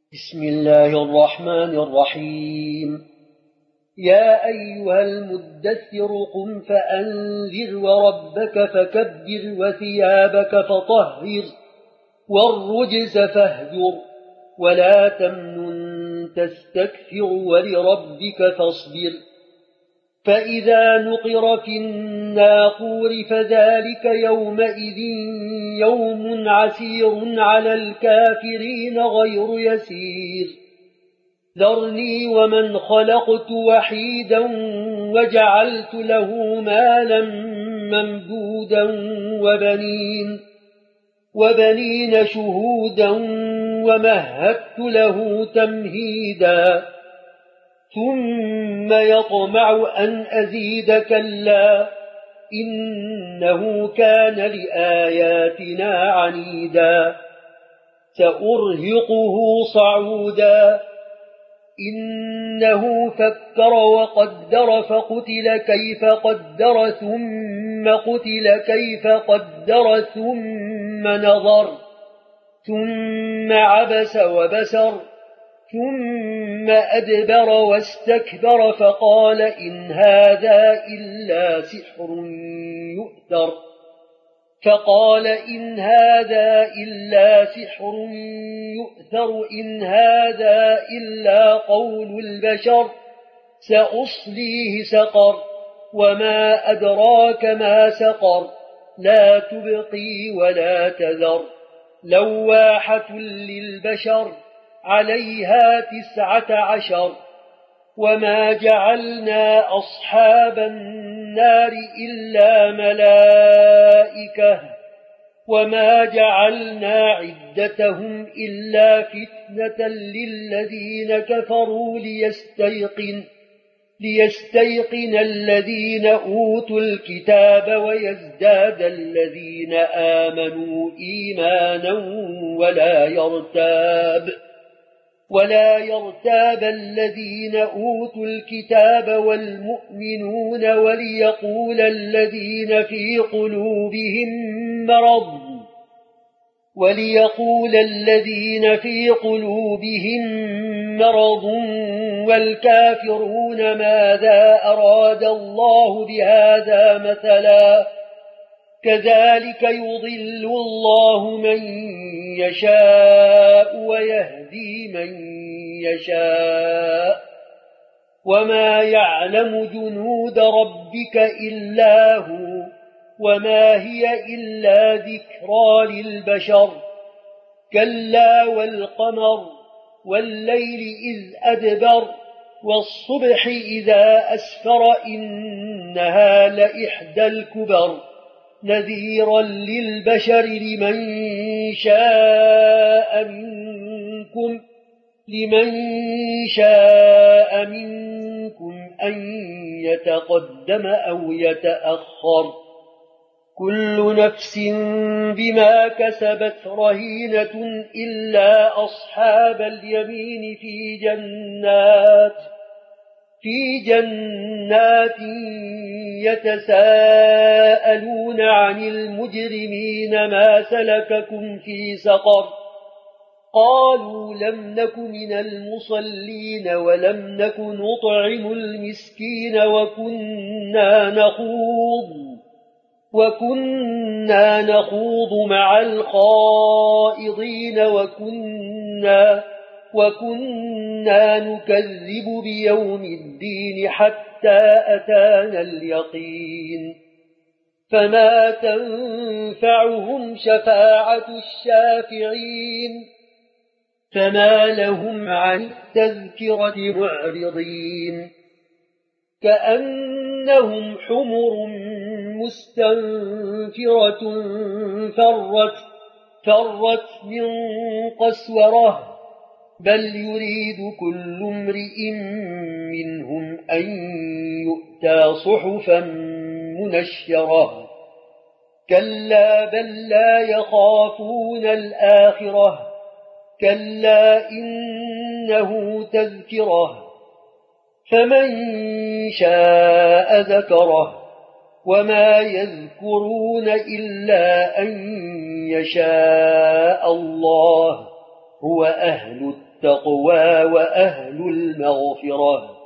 بسم الله الرحمن الرحيم. يا أيها المدثر قم فأنذر وربك فكبر وثيابك فطهر والرجز فاهجر ولا تمنن تستكثر ولربك فاصبر. فإذا نقر في الناقور فذلك يومئذ يوم عسير على الكافرين غير يسير. ذرني ومن خلقت وحيدا وجعلت له مالا ممدودا وبنين شهودا ومهدت له تمهيدا ثم يطمع أن أزيد كلا إنه كان لآياتنا عنيدا سأرهقه صعودا إنه فكر وقدر فقتل كيف قدر ثم قتل كيف قدر ثم نظر ثم عبس وبسر ثم أدبر واستكبر فقال إن هذا إلا سحر يؤثر إن هذا إلا قول البشر سأصليه سقر وما أدراك ما سقر لا تبقي ولا تذر لواحة للبشر عليها 19 وما جعلنا أصحاب النار إلا ملائكة وما جعلنا عدتهم إلا فتنة للذين كفروا ليستيقن الذين أوتوا الكتاب ويزداد الذين آمنوا إيمانا ولا يرتاب الذين أوتوا الكتاب والمؤمنون وليقول الذين في قلوبهم مرض والكافرون ماذا أراد الله بهذا مثلا كذلك يضل الله من يشاء ويهدي من يشاء وما يعلم جنود ربك إلا هو وما هي إلا ذكرى للبشر كلا والقمر والليل إذ أدبر والصبح إذا أسفر إنها لإحدى الكبر نذيرا للبشر لمن شاء منكم أن يتقدم أو يتأخر كل نفس بما كسبت رهينة إلا أصحاب اليمين في جنات يتساءلون عن المجرمين ما سلككم في سقر قالوا لم نك من المصلين ولم نك نطعم المسكين وكنا نخوض مع الخائضين وكنا نكذب بيوم الدين حتى أتانا اليقين فما تنفعهم شفاعة الشافعين فما لهم عن التذكرة معرضين كأنهم حمر مستنفرة فرت من قسورة بل يريد كل امرئ منهم أن يؤتى صحفا منشرة كلا بل لا يخافون الآخرة كلا إنه تذكرة فمن شاء ذكره وما يذكرون إلا أن يشاء الله هو أهل التقوى وأهل المغفرة.